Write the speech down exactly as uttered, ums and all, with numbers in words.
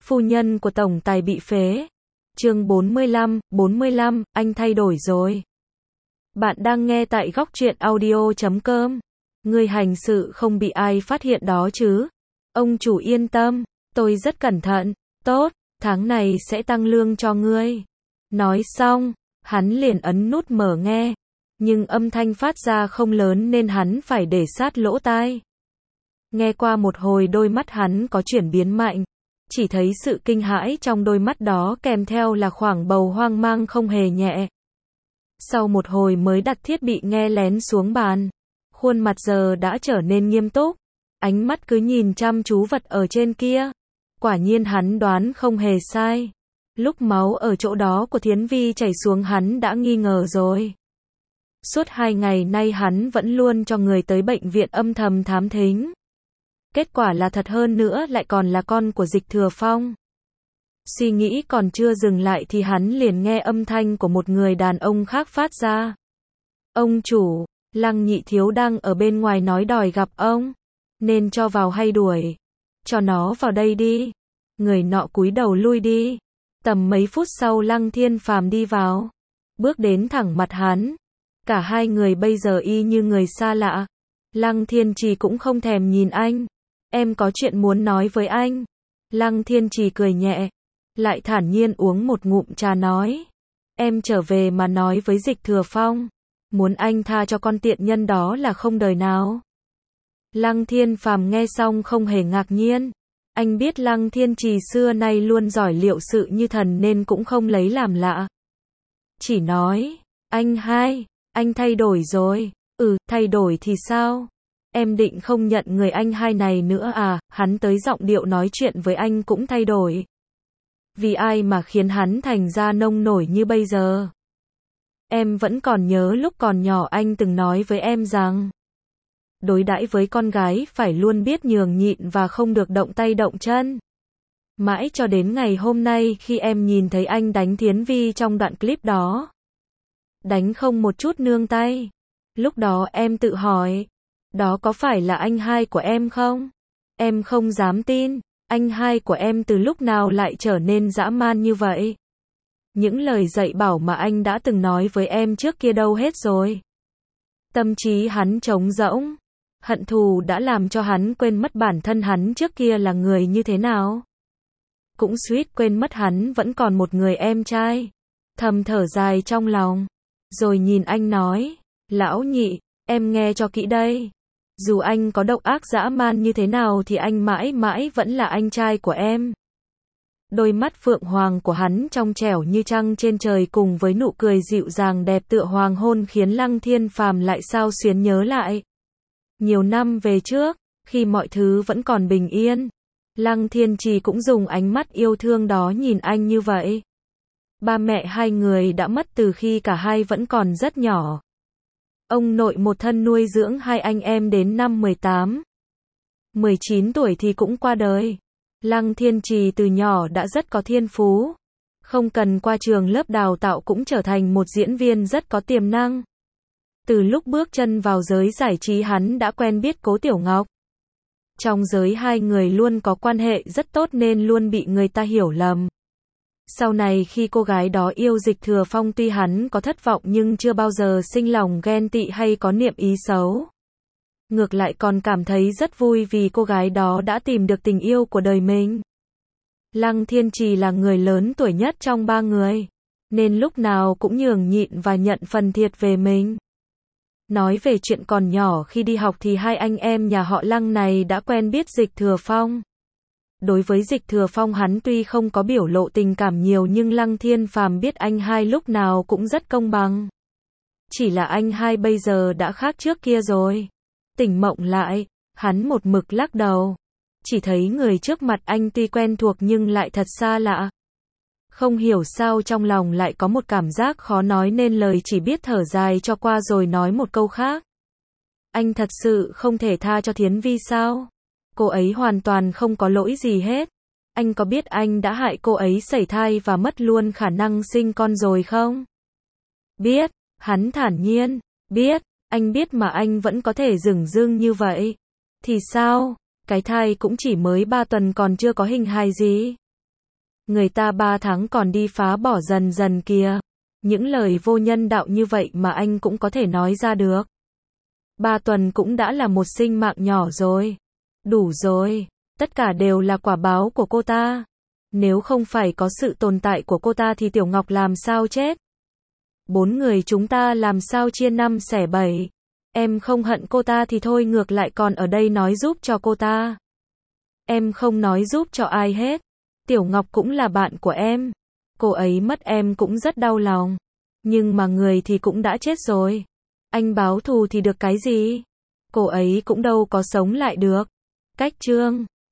Phu nhân của tổng tài bị phế. Chương bốn mươi lăm, bốn mươi lăm, anh thay đổi rồi. Bạn đang nghe tại góc truyện audio chấm com. Ngươi hành sự không bị ai phát hiện đó chứ? Ông chủ yên tâm, tôi rất cẩn thận. Tốt, tháng này sẽ tăng lương cho ngươi. Nói xong, hắn liền ấn nút mở nghe. Nhưng âm thanh phát ra không lớn nên hắn phải để sát lỗ tai. Nghe qua một hồi đôi mắt hắn có chuyển biến mạnh. Chỉ thấy sự kinh hãi trong đôi mắt đó kèm theo là khoảng bầu hoang mang không hề nhẹ. Sau một hồi mới đặt thiết bị nghe lén xuống bàn. Khuôn mặt giờ đã trở nên nghiêm túc. Ánh mắt cứ nhìn chăm chú vật ở trên kia. Quả nhiên hắn đoán không hề sai. Lúc máu ở chỗ đó của Thiến Vi chảy xuống hắn đã nghi ngờ rồi. Suốt hai ngày nay hắn vẫn luôn cho người tới bệnh viện âm thầm thám thính. Kết quả là thật hơn nữa lại còn là con của Dịch Thừa Phong. Suy nghĩ còn chưa dừng lại thì hắn liền nghe âm thanh của một người đàn ông khác phát ra. Ông chủ, Lăng Nhị Thiếu đang ở bên ngoài nói đòi gặp ông. Nên cho vào hay đuổi? Cho nó vào đây đi. Người nọ cúi đầu lui đi. Tầm mấy phút sau Lăng Thiên Phàm đi vào. Bước đến thẳng mặt hắn. Cả hai người bây giờ y như người xa lạ. Lăng Thiên Trì cũng không thèm nhìn anh. Em có chuyện muốn nói với anh. Lăng Thiên Trì cười nhẹ. Lại thản nhiên uống một ngụm trà nói. Em trở về mà nói với Dịch Thừa Phong. Muốn anh tha cho con tiện nhân đó là không đời nào. Lăng Thiên Phàm nghe xong không hề ngạc nhiên. Anh biết Lăng Thiên Trì xưa nay luôn giỏi liệu sự như thần nên cũng không lấy làm lạ. Chỉ nói, anh hai, anh thay đổi rồi. Ừ, thay đổi thì sao? Em định không nhận người anh hai này nữa à? Hắn tới giọng điệu nói chuyện với anh cũng thay đổi. Vì ai mà khiến hắn thành ra nông nổi như bây giờ? Em vẫn còn nhớ lúc còn nhỏ anh từng nói với em rằng đối đãi với con gái phải luôn biết nhường nhịn và không được động tay động chân. Mãi cho đến ngày hôm nay khi em nhìn thấy anh đánh Thiến Vi trong đoạn clip đó. Đánh không một chút nương tay. Lúc đó em tự hỏi, đó có phải là anh hai của em không? Em không dám tin, anh hai của em từ lúc nào lại trở nên dã man như vậy? Những lời dạy bảo mà anh đã từng nói với em trước kia đâu hết rồi? Tâm trí hắn trống rỗng. Hận thù đã làm cho hắn quên mất bản thân hắn trước kia là người như thế nào. Cũng suýt quên mất hắn vẫn còn một người em trai. Thầm thở dài trong lòng. Rồi nhìn anh nói, lão Nhị, em nghe cho kỹ đây. Dù anh có độc ác dã man như thế nào thì anh mãi mãi vẫn là anh trai của em. Đôi mắt phượng hoàng của hắn trong trẻo như trăng trên trời cùng với nụ cười dịu dàng đẹp tựa hoàng hôn khiến Lăng Thiên Phàm lại xao xuyến nhớ lại. Nhiều năm về trước, khi mọi thứ vẫn còn bình yên, Lăng Thiên Trì cũng dùng ánh mắt yêu thương đó nhìn anh như vậy. Ba mẹ hai người đã mất từ khi cả hai vẫn còn rất nhỏ. Ông nội một thân nuôi dưỡng hai anh em đến năm mười tám, mười chín tuổi thì cũng qua đời. Lăng Thiên Trì từ nhỏ đã rất có thiên phú. Không cần qua trường lớp đào tạo cũng trở thành một diễn viên rất có tiềm năng. Từ lúc bước chân vào giới giải trí hắn đã quen biết Cố Tiểu Ngọc. Trong giới hai người luôn có quan hệ rất tốt nên luôn bị người ta hiểu lầm. Sau này khi cô gái đó yêu Dịch Thừa Phong tuy hắn có thất vọng nhưng chưa bao giờ sinh lòng ghen tị hay có niệm ý xấu. Ngược lại còn cảm thấy rất vui vì cô gái đó đã tìm được tình yêu của đời mình. Lăng Thiên Trì là người lớn tuổi nhất trong ba người, nên lúc nào cũng nhường nhịn và nhận phần thiệt về mình. Nói về chuyện còn nhỏ khi đi học thì hai anh em nhà họ Lăng này đã quen biết Dịch Thừa Phong. Đối với Dịch Thừa Phong hắn tuy không có biểu lộ tình cảm nhiều nhưng Lăng Thiên Phàm biết anh hai lúc nào cũng rất công bằng. Chỉ là anh hai bây giờ đã khác trước kia rồi. Tỉnh mộng lại, hắn một mực lắc đầu. Chỉ thấy người trước mặt anh tuy quen thuộc nhưng lại thật xa lạ. Không hiểu sao trong lòng lại có một cảm giác khó nói nên lời, chỉ biết thở dài cho qua rồi nói một câu khác. Anh thật sự không thể tha cho Thiến Vi sao? Cô ấy hoàn toàn không có lỗi gì hết. Anh có biết anh đã hại cô ấy sẩy thai và mất luôn khả năng sinh con rồi không? Biết, hắn thản nhiên. Biết, anh biết mà anh vẫn có thể dửng dưng như vậy. Thì sao? Cái thai cũng chỉ mới ba tuần còn chưa có hình hài gì. Người ta ba tháng còn đi phá bỏ dần dần kìa. Những lời vô nhân đạo như vậy mà anh cũng có thể nói ra được. Ba tuần cũng đã là một sinh mạng nhỏ rồi. Đủ rồi. Tất cả đều là quả báo của cô ta. Nếu không phải có sự tồn tại của cô ta thì Tiểu Ngọc làm sao chết? Bốn người chúng ta làm sao chia năm xẻ bảy? Em không hận cô ta thì thôi, ngược lại còn ở đây nói giúp cho cô ta. Em không nói giúp cho ai hết. Tiểu Ngọc cũng là bạn của em. Cô ấy mất em cũng rất đau lòng. Nhưng mà người thì cũng đã chết rồi. Anh báo thù thì được cái gì? Cô ấy cũng đâu có sống lại được. Cách chương